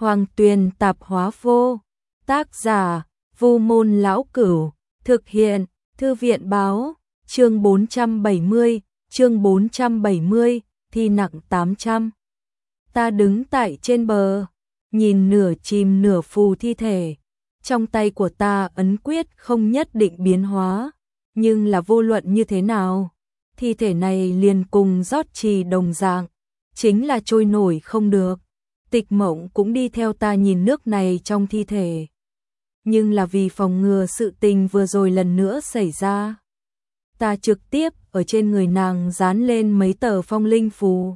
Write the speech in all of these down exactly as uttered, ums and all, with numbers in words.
Hoàng Tuyền Tạp Hóa Vô. Tác giả: Vu Môn Lão Cửu. Thực hiện: Thư viện Báo. Chương bốn trăm bảy mươi, chương bốn trăm bảy mươi, thi nặng tám trăm. Ta đứng tại trên bờ, nhìn nửa chìm nửa phù thi thể. Trong tay của ta ấn quyết không nhất định biến hóa, nhưng là vô luận như thế nào, thi thể này liền cùng rót trì đồng dạng, chính là trôi nổi không được. Tịch Mộng cũng đi theo ta nhìn nước này trong thi thể. Nhưng là vì phòng ngừa sự tình vừa rồi lần nữa xảy ra, ta trực tiếp ở trên người nàng dán lên mấy tờ phong linh phù.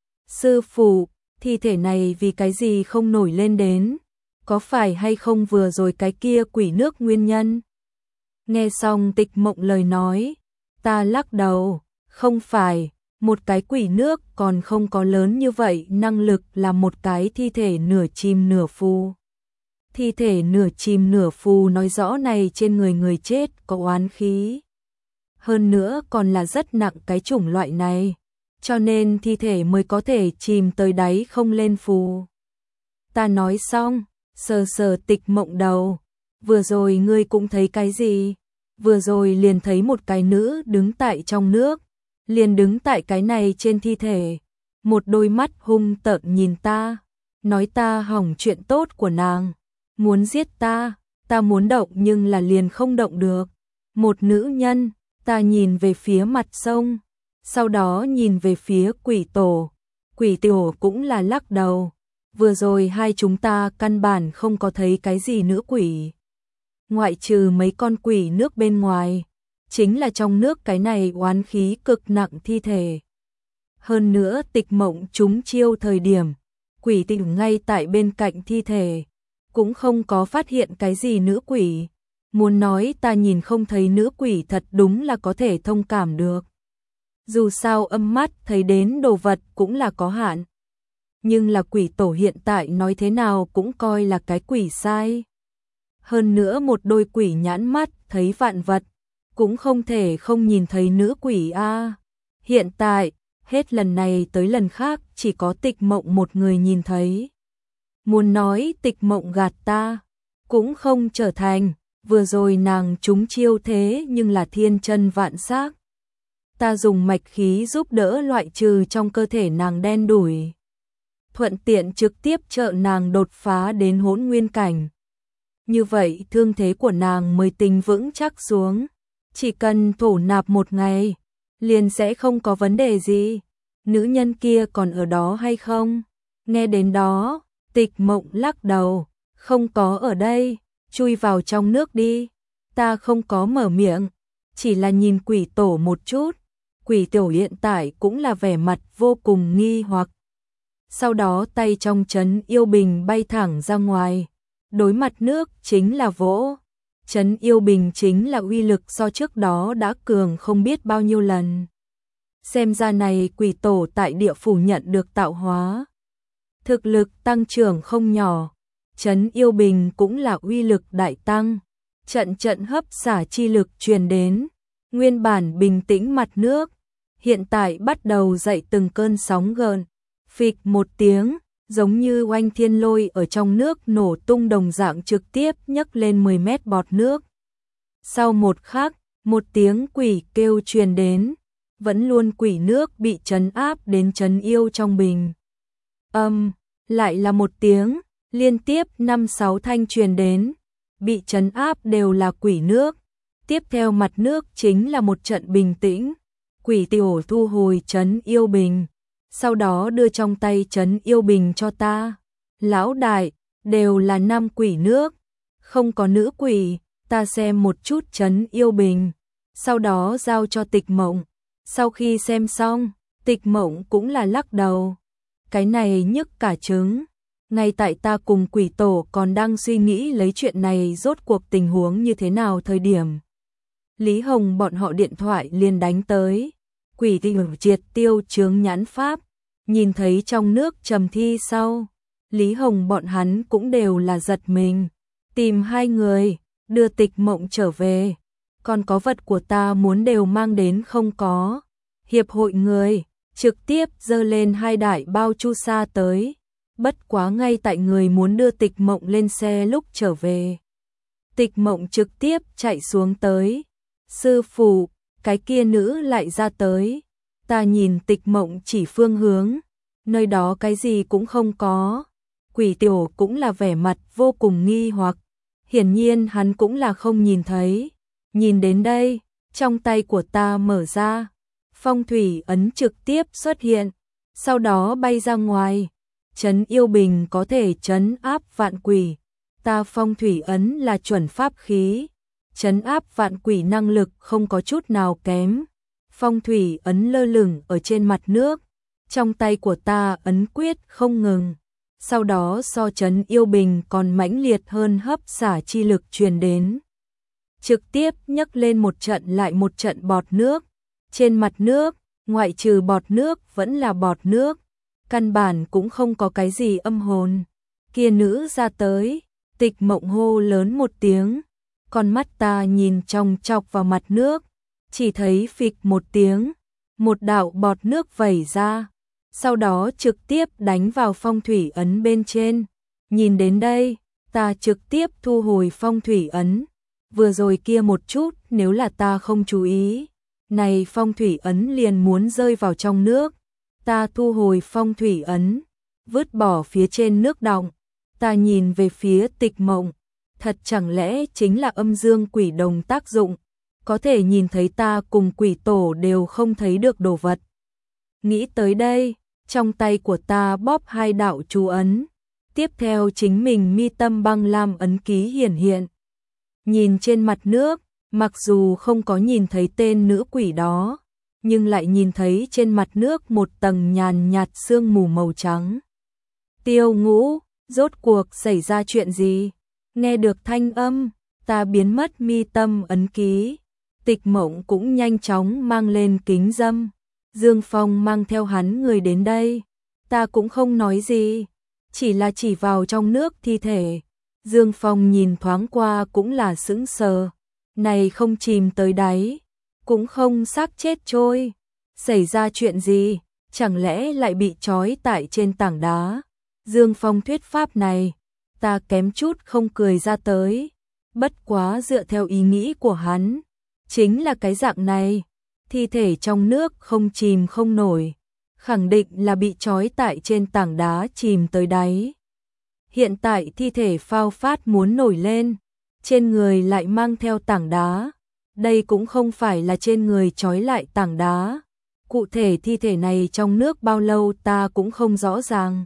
Sư phụ, thi thể này vì cái gì không nổi lên đến? Có phải hay không vừa rồi cái kia quỷ nước nguyên nhân? Nghe xong Tịch Mộng lời nói, ta lắc đầu, không phải, một cái quỷ nước còn không có lớn như vậy năng lực là một cái thi thể nửa chìm nửa phù. Thi thể nửa chìm nửa phù nói rõ này trên người người chết có oán khí. Hơn nữa còn là rất nặng cái chủng loại này, cho nên thi thể mới có thể chìm tới đáy không lên phù. Ta nói xong, sờ sờ Tịch Mộng đầu, vừa rồi ngươi cũng thấy cái gì? Vừa rồi liền thấy một cái nữ đứng tại trong nước, liền đứng tại cái này trên thi thể, một đôi mắt hung tợn nhìn ta, nói ta hỏng chuyện tốt của nàng, muốn giết ta, ta muốn động nhưng là liền không động được. Một nữ nhân, ta nhìn về phía mặt sông, sau đó nhìn về phía quỷ tổ, quỷ tổ cũng là lắc đầu, vừa rồi hai chúng ta căn bản không có thấy cái gì nữ quỷ. Ngoại trừ mấy con quỷ nước bên ngoài, chính là trong nước cái này oán khí cực nặng thi thể. Hơn nữa Tịch Mộng trúng chiêu thời điểm, quỷ tình ngay tại bên cạnh thi thể, cũng không có phát hiện cái gì nữ quỷ. Muốn nói ta nhìn không thấy nữ quỷ thật đúng là có thể thông cảm được. Dù sao âm mắt thấy đến đồ vật cũng là có hạn. Nhưng là quỷ tổ hiện tại nói thế nào cũng coi là cái quỷ sai. Hơn nữa một đôi quỷ nhãn mắt thấy vạn vật, cũng không thể không nhìn thấy nữ quỷ a. Hiện tại, hết lần này tới lần khác chỉ có Tịch Mộng một người nhìn thấy. Muốn nói Tịch Mộng gạt ta, cũng không trở thành, vừa rồi nàng trúng chiêu thế nhưng là thiên chân vạn xác. Ta dùng mạch khí giúp đỡ loại trừ trong cơ thể nàng đen đủi, thuận tiện trực tiếp trợ nàng đột phá đến hỗn nguyên cảnh. Như vậy thương thế của nàng mới tinh vững chắc xuống, chỉ cần thổ nạp một ngày, liền sẽ không có vấn đề gì. Nữ nhân kia còn ở đó hay không? Nghe đến đó, Tịch Mộng lắc đầu, không có ở đây, chui vào trong nước đi. Ta không có mở miệng, chỉ là nhìn quỷ tổ một chút. Quỷ tổ hiện tại cũng là vẻ mặt vô cùng nghi hoặc. Sau đó tay trong trấn yêu bình bay thẳng ra ngoài, đối mặt nước chính là vỗ. Trấn yêu bình chính là uy lực so trước đó đã cường không biết bao nhiêu lần. Xem ra này quỷ tổ tại địa phủ nhận được tạo hóa, thực lực tăng trưởng không nhỏ. Trấn yêu bình cũng là uy lực đại tăng, trận trận hấp xả chi lực truyền đến, nguyên bản bình tĩnh mặt nước, hiện tại bắt đầu dậy từng cơn sóng gợn. Phịch một tiếng, giống như oanh thiên lôi ở trong nước nổ tung đồng dạng trực tiếp nhấc lên mười mét bọt nước. Sau một khắc, một tiếng quỷ kêu truyền đến, vẫn luôn quỷ nước bị trấn áp đến trấn yêu trong bình. Âm, lại là một tiếng, liên tiếp năm sáu thanh truyền đến, bị trấn áp đều là quỷ nước. Tiếp theo mặt nước chính là một trận bình tĩnh, quỷ tiểu thu hồi trấn yêu bình, sau đó đưa trong tay trấn yêu bình cho ta. Lão đại, đều là năm quỷ nước, không có nữ quỷ. Ta xem một chút trấn yêu bình, sau đó giao cho Tịch Mộng. Sau khi xem xong, Tịch Mộng cũng là lắc đầu. Cái này nhức cả trứng. Ngay tại ta cùng quỷ tổ còn đang suy nghĩ lấy chuyện này rốt cuộc tình huống như thế nào thời điểm, Lý Hồng bọn họ điện thoại liền đánh tới. Quỷ tình triệt tiêu chướng nhãn pháp, nhìn thấy trong nước trầm thi sau, Lý Hồng bọn hắn cũng đều là giật mình, tìm hai người, đưa Tịch Mộng trở về. Còn có vật của ta muốn đều mang đến không có. Hiệp hội người trực tiếp dơ lên hai đại bao chu sa tới, Bất quá ngay tại người muốn đưa Tịch Mộng lên xe lúc trở về, Tịch Mộng trực tiếp chạy xuống tới. Sư phụ, cái kia nữ lại ra tới. Ta nhìn Tịch Mộng chỉ phương hướng, nơi đó cái gì cũng không có. Quỷ tiểu cũng là vẻ mặt vô cùng nghi hoặc, hiển nhiên hắn cũng là không nhìn thấy. Nhìn đến đây, trong tay của ta mở ra, phong thủy ấn trực tiếp xuất hiện, sau đó bay ra ngoài. Trấn yêu bình có thể trấn áp vạn quỷ, ta phong thủy ấn là chuẩn pháp khí, trấn áp vạn quỷ năng lực không có chút nào kém. Phong thủy ấn lơ lửng ở trên mặt nước, trong tay của ta ấn quyết không ngừng, sau đó so trấn yêu bình còn mãnh liệt hơn hấp xả chi lực truyền đến. Trực tiếp nhấc lên một trận lại một trận bọt nước, trên mặt nước, ngoại trừ bọt nước vẫn là bọt nước, căn bản cũng không có cái gì âm hồn. Kia nữ ra tới, Tịch Mộng hô lớn một tiếng, con mắt ta nhìn chòng chọc vào mặt nước, chỉ thấy phịch một tiếng, một đạo bọt nước vẩy ra, sau đó trực tiếp đánh vào phong thủy ấn bên trên. Nhìn đến đây, ta trực tiếp thu hồi phong thủy ấn. Vừa rồi kia một chút nếu là ta không chú ý, này phong thủy ấn liền muốn rơi vào trong nước. Ta thu hồi phong thủy ấn, vứt bỏ phía trên nước đọng. Ta nhìn về phía Tịch Mộng, thật chẳng lẽ chính là âm dương quỷ đồng tác dụng, có thể nhìn thấy ta cùng quỷ tổ đều không thấy được đồ vật. Nghĩ tới đây, trong tay của ta bóp hai đạo chú ấn, tiếp theo chính mình mi tâm băng lam ấn ký hiển hiện. Nhìn trên mặt nước, mặc dù không có nhìn thấy tên nữ quỷ đó, nhưng lại nhìn thấy trên mặt nước một tầng nhàn nhạt sương mù màu trắng. Tiêu Ngũ, rốt cuộc xảy ra chuyện gì? Nghe được thanh âm, ta biến mất mi tâm ấn ký. Tịch Mộng cũng nhanh chóng mang lên kính dâm. Dương Phong mang theo hắn người đến đây. Ta cũng không nói gì, chỉ là chỉ vào trong nước thi thể. Dương Phong nhìn thoáng qua cũng là sững sờ. Này không chìm tới đáy, cũng không xác chết trôi. Xảy ra chuyện gì? Chẳng lẽ lại bị trói tại trên tảng đá? Dương Phong thuyết pháp này, ta kém chút không cười ra tới. Bất quá dựa theo ý nghĩ của hắn, chính là cái dạng này. Thi thể trong nước không chìm không nổi, khẳng định là bị trói tại trên tảng đá chìm tới đáy. Hiện tại thi thể phao phát muốn nổi lên, trên người lại mang theo tảng đá. Đây cũng không phải là trên người trói lại tảng đá. Cụ thể thi thể này trong nước bao lâu ta cũng không rõ ràng.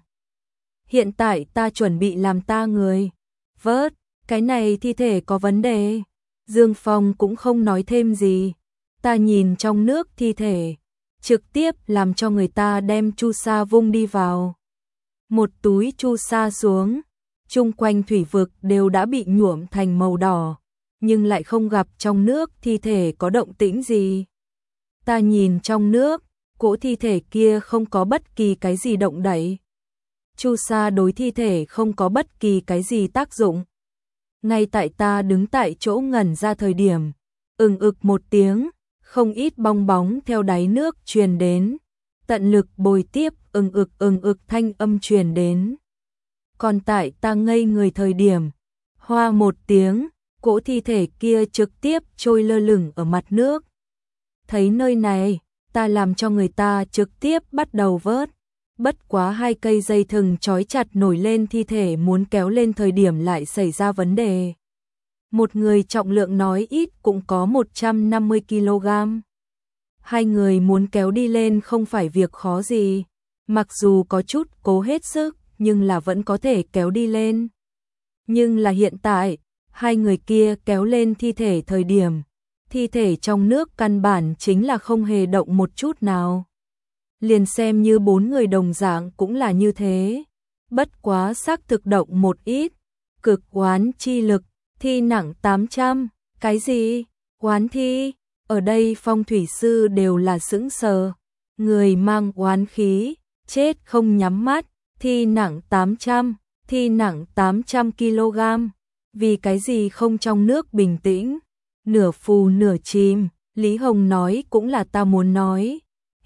Hiện tại ta chuẩn bị làm ta người vớt, cái này thi thể có vấn đề. Dương Phong cũng không nói thêm gì. Ta nhìn trong nước thi thể, trực tiếp làm cho người ta đem chu sa vung đi vào. Một túi chu sa xuống, chung quanh thủy vực đều đã bị nhuộm thành màu đỏ, nhưng lại không gặp trong nước thi thể có động tĩnh gì. Ta nhìn trong nước, cỗ thi thể kia không có bất kỳ cái gì động đậy. Chu sa đối thi thể không có bất kỳ cái gì tác dụng. Ngay tại ta đứng tại chỗ ngẩn ra thời điểm, ừng ực một tiếng, không ít bong bóng theo đáy nước truyền đến, tận lực bồi tiếp ừng ực ừng ực thanh âm truyền đến. Còn tại ta ngây người thời điểm, hoa một tiếng, cỗ thi thể kia trực tiếp trôi lơ lửng ở mặt nước. Thấy nơi này, ta làm cho người ta trực tiếp bắt đầu vớt. Bất quá hai cây dây thừng trói chặt nổi lên thi thể muốn kéo lên thời điểm lại xảy ra vấn đề. Một người trọng lượng nói ít cũng có một trăm năm mươi ki lô gam. Hai người muốn kéo đi lên không phải việc khó gì. Mặc dù có chút cố hết sức, nhưng là vẫn có thể kéo đi lên. Nhưng là hiện tại, hai người kia kéo lên thi thể thời điểm, thi thể trong nước căn bản chính là không hề động một chút nào. Liền xem như bốn người đồng dạng cũng là như thế. Bất quá xác thực động một ít. Cực oán chi lực, thi nặng tám trăm. Cái gì? Oán thi? Ở đây phong thủy sư đều là sững sờ. Người mang oán khí, chết không nhắm mắt. Thi nặng tám trăm, thi nặng tám trăm ki lô gam. Vì cái gì không trong nước bình tĩnh? Nửa phù nửa chìm. Lý Hồng nói cũng là ta muốn nói.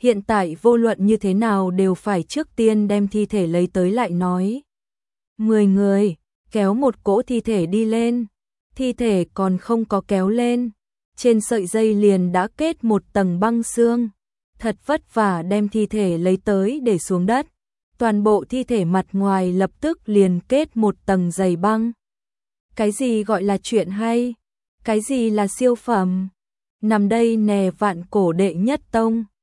Hiện tại vô luận như thế nào đều phải trước tiên đem thi thể lấy tới lại nói. Mười người, kéo một cỗ thi thể đi lên. Thi thể còn không có kéo lên. Trên sợi dây liền đã kết một tầng băng xương. Thật vất vả đem thi thể lấy tới để xuống đất. Toàn bộ thi thể mặt ngoài lập tức liền kết một tầng dày băng. Cái gì gọi là chuyện hay? Cái gì là siêu phẩm? Nằm đây nè vạn cổ đệ nhất tông.